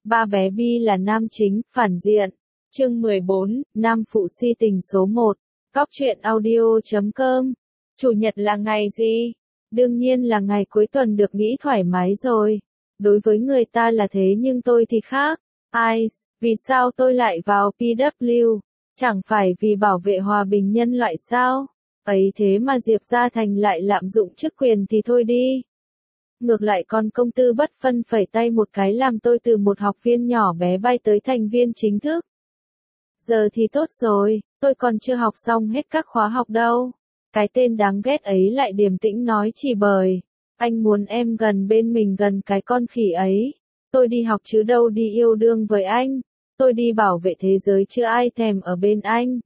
Ba bé Bi là nam chính, phản diện. Chương 14, nam phụ si tình số 1. Cóc truyện audio.com. Chủ nhật là ngày gì? Đương nhiên là ngày cuối tuần được nghỉ thoải mái rồi. Đối với người ta là thế nhưng tôi thì khác. Ai, vì sao tôi lại vào PW? Chẳng phải vì bảo vệ hòa bình nhân loại sao? Ấy thế mà Diệp Gia Thành lại lạm dụng chức quyền thì thôi đi. Ngược lại con công tư bất phân phẩy tay một cái làm tôi từ một học viên nhỏ bé bay tới thành viên chính thức. Giờ thì tốt rồi, tôi còn chưa học xong hết các khóa học đâu. Cái tên đáng ghét ấy lại điềm tĩnh nói chỉ bởi anh muốn em gần bên mình gần cái con khỉ ấy. Tôi đi học chứ đâu đi yêu đương với anh. Tôi đi bảo vệ thế giới chứ ai thèm ở bên anh.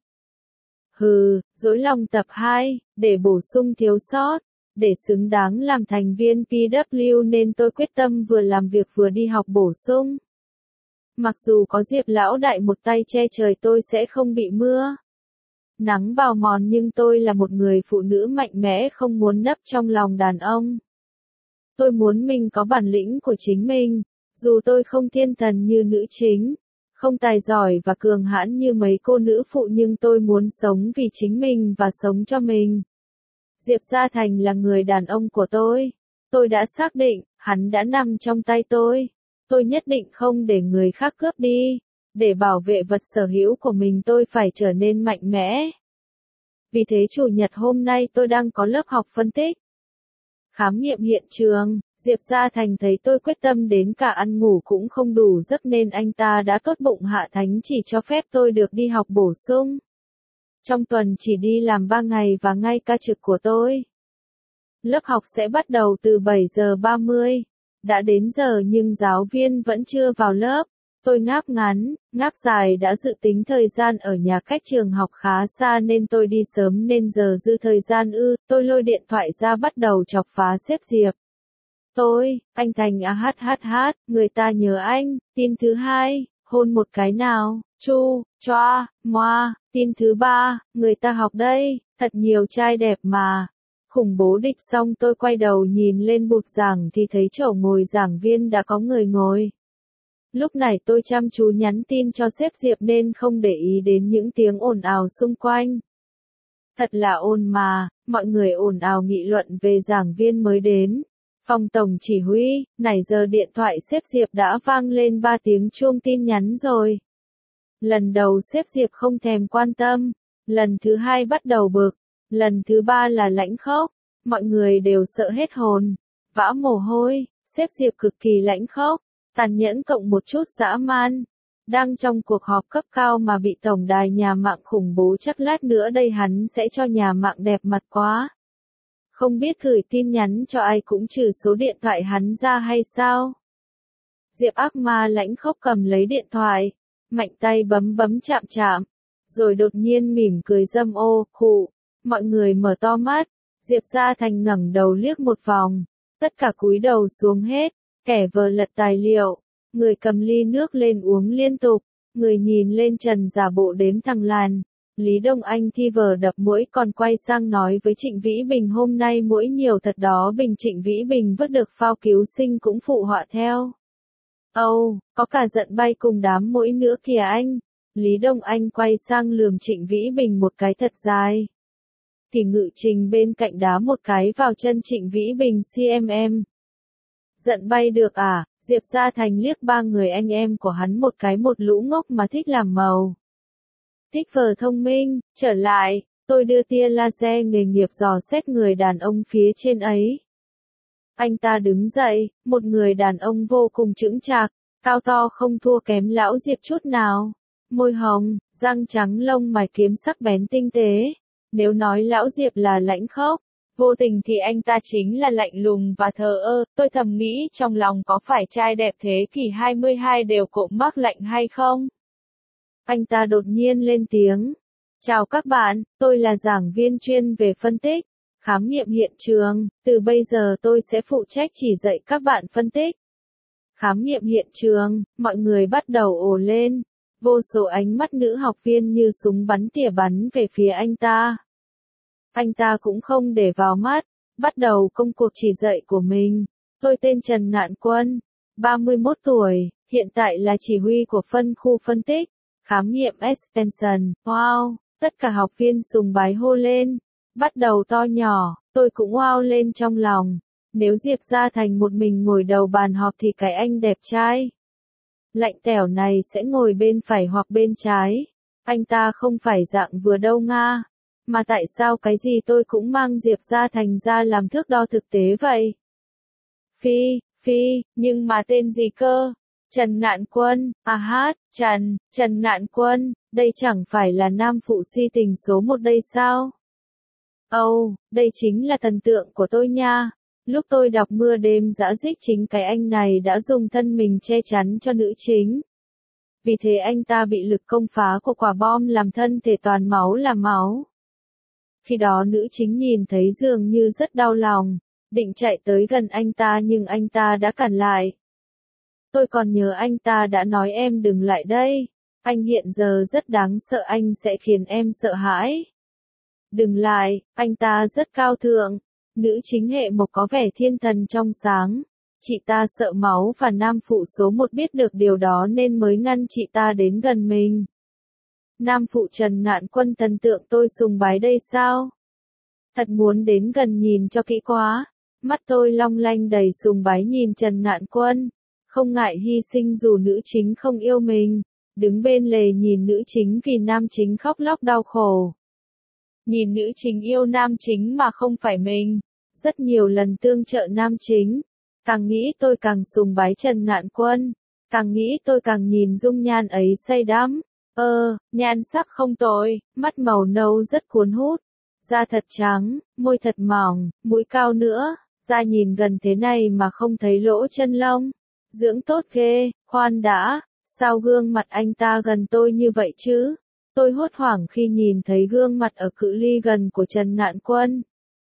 Hừ, dối lòng tập 2, để bổ sung thiếu sót. Để xứng đáng làm thành viên PW nên tôi quyết tâm vừa làm việc vừa đi học bổ sung. Mặc dù có Diệp lão đại một tay che trời tôi sẽ không bị mưa nắng bào mòn nhưng tôi là một người phụ nữ mạnh mẽ không muốn nấp trong lòng đàn ông. Tôi muốn mình có bản lĩnh của chính mình, dù tôi không thiên thần như nữ chính, không tài giỏi và cường hãn như mấy cô nữ phụ nhưng tôi muốn sống vì chính mình và sống cho mình. Diệp Gia Thành là người đàn ông của tôi. Tôi đã xác định, hắn đã nằm trong tay tôi. Tôi nhất định không để người khác cướp đi. Để bảo vệ vật sở hữu của mình tôi phải trở nên mạnh mẽ. Vì thế chủ nhật hôm nay tôi đang có lớp học phân tích. Khám nghiệm hiện trường, Diệp Gia Thành thấy tôi quyết tâm đến cả ăn ngủ cũng không đủ giấc nên anh ta đã tốt bụng hạ thánh chỉ cho phép tôi được đi học bổ sung. Trong tuần chỉ đi làm 3 ngày và ngay ca trực của tôi. Lớp học sẽ bắt đầu từ 7 giờ 30. Đã đến giờ nhưng giáo viên vẫn chưa vào lớp. Tôi ngáp ngắn, ngáp dài đã dự tính thời gian ở nhà cách trường học khá xa nên tôi đi sớm nên giờ dư thời gian tôi lôi điện thoại ra bắt đầu chọc phá sếp Diệp. Anh Thành người ta nhớ anh, tin thứ 2, hôn một cái nào, chu, choa, moa, tin thứ 3, người ta học đây, thật nhiều trai đẹp mà. Khủng bố địch xong tôi quay đầu nhìn lên bục giảng thì thấy chỗ ngồi giảng viên đã có người ngồi. Lúc này tôi chăm chú nhắn tin cho sếp Diệp nên không để ý đến những tiếng ồn ào xung quanh. Thật là ồn mà, mọi người ồn ào nghị luận về giảng viên mới đến. Phòng tổng chỉ huy, nãy giờ điện thoại sếp Diệp đã vang lên 3 tiếng chuông tin nhắn rồi. Lần đầu sếp Diệp không thèm quan tâm, lần thứ 2 bắt đầu bực, lần thứ 3 là lãnh khốc, mọi người đều sợ hết hồn, vã mồ hôi, sếp Diệp cực kỳ lãnh khốc, tàn nhẫn cộng một chút dã man. Đang trong cuộc họp cấp cao mà bị tổng đài nhà mạng khủng bố chắc lát nữa đây hắn sẽ cho nhà mạng đẹp mặt quá. Không biết gửi tin nhắn cho ai cũng trừ số điện thoại hắn ra hay sao? Diệp ác ma lãnh khốc cầm lấy điện thoại, mạnh tay bấm chạm, rồi đột nhiên mỉm cười dâm ô, khụ. Mọi người mở to mắt, Diệp Gia Thành ngẩng đầu liếc một vòng, tất cả cúi đầu xuống hết, kẻ vờ lật tài liệu, người cầm ly nước lên uống liên tục, người nhìn lên trần giả bộ đếm thằng làn. Lý Đông Anh thi vờ đập mũi còn quay sang nói với Trịnh Vĩ Bình hôm nay mũi nhiều thật đó Bình. Trịnh Vĩ Bình vứt được phao cứu sinh cũng phụ họa theo. Có cả giận bay cùng đám mũi nữa kìa anh. Lý Đông Anh quay sang lườm Trịnh Vĩ Bình một cái thật dài. Thì Ngự Trình bên cạnh đá một cái vào chân Trịnh Vĩ Bình CMM. Giận bay được à? Diệp Gia Thành liếc 3 người anh em của hắn một cái, một lũ ngốc mà thích làm màu. Thích vờ thông minh, trở lại, tôi đưa tia laser nghề nghiệp dò xét người đàn ông phía trên ấy. Anh ta đứng dậy, một người đàn ông vô cùng chững chạc, cao to không thua kém lão Diệp chút nào. Môi hồng, răng trắng lông mày kiếm sắc bén tinh tế. Nếu nói lão Diệp là lãnh khốc, vô tình thì anh ta chính là lạnh lùng và thờ ơ. Tôi thầm nghĩ trong lòng có phải trai đẹp thế kỷ 22 đều cộm mắc lạnh hay không? Anh ta đột nhiên lên tiếng. Chào các bạn, tôi là giảng viên chuyên về phân tích, khám nghiệm hiện trường, từ bây giờ tôi sẽ phụ trách chỉ dạy các bạn phân tích. Khám nghiệm hiện trường, mọi người bắt đầu ồ lên, vô số ánh mắt nữ học viên như súng bắn tỉa bắn về phía anh ta. Anh ta cũng không để vào mắt, bắt đầu công cuộc chỉ dạy của mình. Tôi tên Trần Ngạn Quân, 31 tuổi, Hiện tại là chỉ huy của phân khu phân tích, khám nghiệm extension. Wow, tất cả học viên sùng bái hô lên. Bắt đầu to nhỏ, tôi cũng wow lên trong lòng. Nếu Diệp Gia Thành một mình ngồi đầu bàn họp thì cái anh đẹp trai lạnh tẻo này sẽ ngồi bên phải hoặc bên trái. Anh ta không phải dạng vừa đâu nga. Mà tại sao cái gì tôi cũng mang Diệp Gia Thành ra làm thước đo thực tế vậy? Nhưng mà tên gì cơ? Trần Ngạn Quân, Trần Ngạn Quân, đây chẳng phải là nam phụ si tình số 1 đây sao? Đây chính là thần tượng của tôi nha. Lúc tôi đọc Mưa Đêm Dã Dích chính cái anh này đã dùng thân mình che chắn cho nữ chính. Vì thế anh ta bị lực công phá của quả bom làm thân thể toàn máu là máu. Khi đó nữ chính nhìn thấy dường như rất đau lòng, định chạy tới gần anh ta nhưng anh ta đã cản lại. Tôi còn nhớ anh ta đã nói em đừng lại đây, anh hiện giờ rất đáng sợ, anh sẽ khiến em sợ hãi. Đừng lại, anh ta rất cao thượng. Nữ chính hệ mộc có vẻ thiên thần trong sáng. Chị ta sợ máu và nam phụ số 1 biết được điều đó nên mới ngăn chị ta đến gần mình. Nam phụ Trần Ngạn Quân thần tượng tôi sùng bái đây sao? Thật muốn đến gần nhìn cho kỹ quá. Mắt tôi long lanh đầy sùng bái nhìn Trần Ngạn Quân. Không ngại hy sinh dù nữ chính không yêu mình. Đứng bên lề nhìn nữ chính vì nam chính khóc lóc đau khổ. Nhìn nữ chính yêu nam chính mà không phải mình. Rất nhiều lần tương trợ nam chính. Càng nghĩ tôi càng sùng bái Trần Ngạn Quân. Càng nghĩ tôi càng nhìn dung nhan ấy say đắm. Nhan sắc không tồi, mắt màu nâu rất cuốn hút. Da thật trắng, môi thật mỏng, mũi cao nữa. Da nhìn gần thế này mà không thấy lỗ chân lông. Dưỡng tốt ghê, khoan đã. Sao gương mặt anh ta gần tôi như vậy chứ? Tôi hốt hoảng khi nhìn thấy gương mặt ở cự ly gần của Trần Ngạn Quân.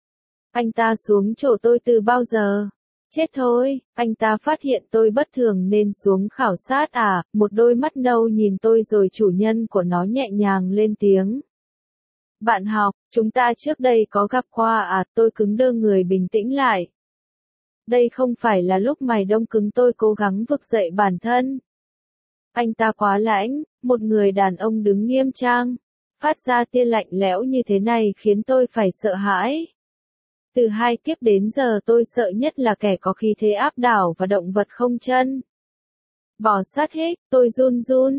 Anh ta xuống chỗ tôi từ bao giờ? Chết thôi, anh ta phát hiện tôi bất thường nên xuống khảo sát à? Một đôi mắt nâu nhìn tôi rồi chủ nhân của nó nhẹ nhàng lên tiếng. Bạn học, chúng ta trước đây có gặp qua à? Tôi cứng đơ người bình tĩnh lại. Đây không phải là lúc mày đông cứng, tôi cố gắng vực dậy bản thân. Anh ta quá lãnh, một người đàn ông đứng nghiêm trang, phát ra tia lạnh lẽo như thế này khiến tôi phải sợ hãi. Từ 2 kiếp đến giờ tôi sợ nhất là kẻ có khí thế áp đảo và động vật không chân. Bò sát hết, tôi run run,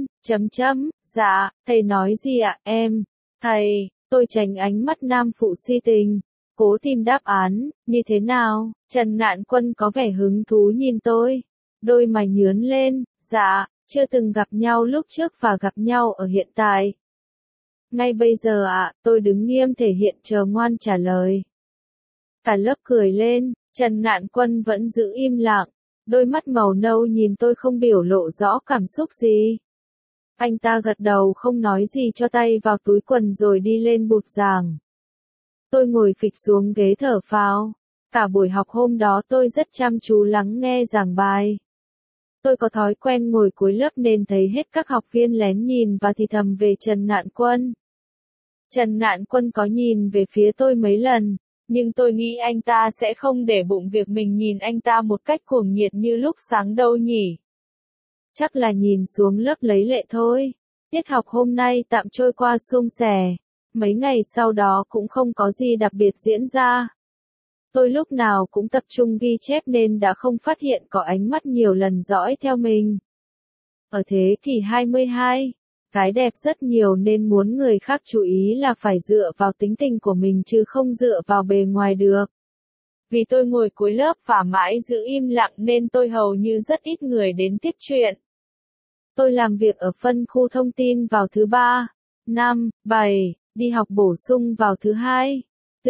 dạ, thầy nói gì ạ em? Thầy, tôi tránh ánh mắt nam phụ si tình, cố tìm đáp án, như thế nào? Trần Ngạn Quân có vẻ hứng thú nhìn tôi, đôi mày nhướn lên, dạ, chưa từng gặp nhau lúc trước và gặp nhau ở hiện tại. Ngay bây giờ ạ, tôi đứng nghiêm thể hiện chờ ngoan trả lời. Cả lớp cười lên, Trần Ngạn Quân vẫn giữ im lặng, đôi mắt màu nâu nhìn tôi không biểu lộ rõ cảm xúc gì. Anh ta gật đầu không nói gì cho tay vào túi quần rồi đi lên bục giảng. Tôi ngồi phịch xuống ghế thở phào. Cả buổi học hôm đó tôi rất chăm chú lắng nghe giảng bài. Tôi có thói quen ngồi cuối lớp nên thấy hết các học viên lén nhìn và thì thầm về Trần Ngạn Quân. Trần Ngạn Quân có nhìn về phía tôi mấy lần, nhưng tôi nghĩ anh ta sẽ không để bụng việc mình nhìn anh ta một cách cuồng nhiệt như lúc sáng đâu nhỉ. Chắc là nhìn xuống lớp lấy lệ thôi. Tiết học hôm nay tạm trôi qua suôn sẻ. Mấy ngày sau đó cũng không có gì đặc biệt diễn ra. Tôi lúc nào cũng tập trung ghi chép nên đã không phát hiện có ánh mắt nhiều lần dõi theo mình. Ở thế kỷ 22, cái đẹp rất nhiều nên muốn người khác chú ý là phải dựa vào tính tình của mình chứ không dựa vào bề ngoài được. Vì tôi ngồi cuối lớp và mãi giữ im lặng nên tôi hầu như rất ít người đến tiếp chuyện. Tôi làm việc ở phân khu thông tin vào thứ 3, 5, 7, đi học bổ sung vào thứ 2, 4,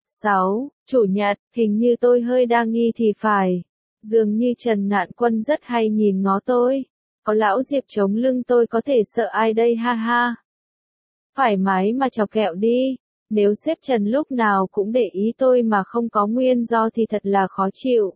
6, chủ nhật, hình như tôi hơi đa nghi thì phải. Dường như Trần Ngạn Quân rất hay nhìn ngó tôi. Có lão Diệp chống lưng tôi có thể sợ ai đây ha ha. Thoải mái mà chọc kẹo đi. Nếu sếp Trần lúc nào cũng để ý tôi mà không có nguyên do thì thật là khó chịu.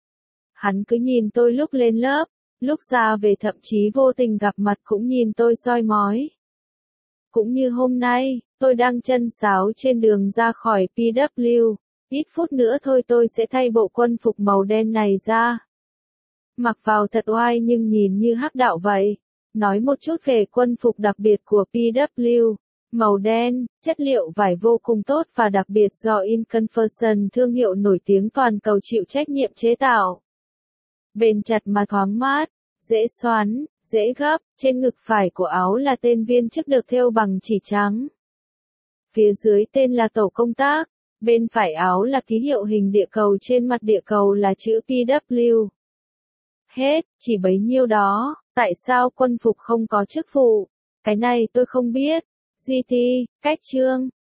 Hắn cứ nhìn tôi lúc lên lớp, lúc ra về thậm chí vô tình gặp mặt cũng nhìn tôi soi mói. Cũng như hôm nay, tôi đang chân sáo trên đường ra khỏi PW. Ít phút nữa thôi tôi sẽ thay bộ quân phục màu đen này ra. Mặc vào thật oai nhưng nhìn như hắc đạo vậy. Nói một chút về quân phục đặc biệt của PW. Màu đen, chất liệu vải vô cùng tốt và đặc biệt do Inconversion, thương hiệu nổi tiếng toàn cầu chịu trách nhiệm chế tạo. Bền chặt mà thoáng mát, dễ xoắn, dễ gấp, trên ngực phải của áo là tên viên chức được thêu bằng chỉ trắng. Phía dưới tên là tổ công tác, bên phải áo là ký hiệu hình địa cầu, trên mặt địa cầu là chữ PW. Hết, chỉ bấy nhiêu đó, tại sao quân phục không có chức vụ? Cái này tôi không biết. GT, cách chương.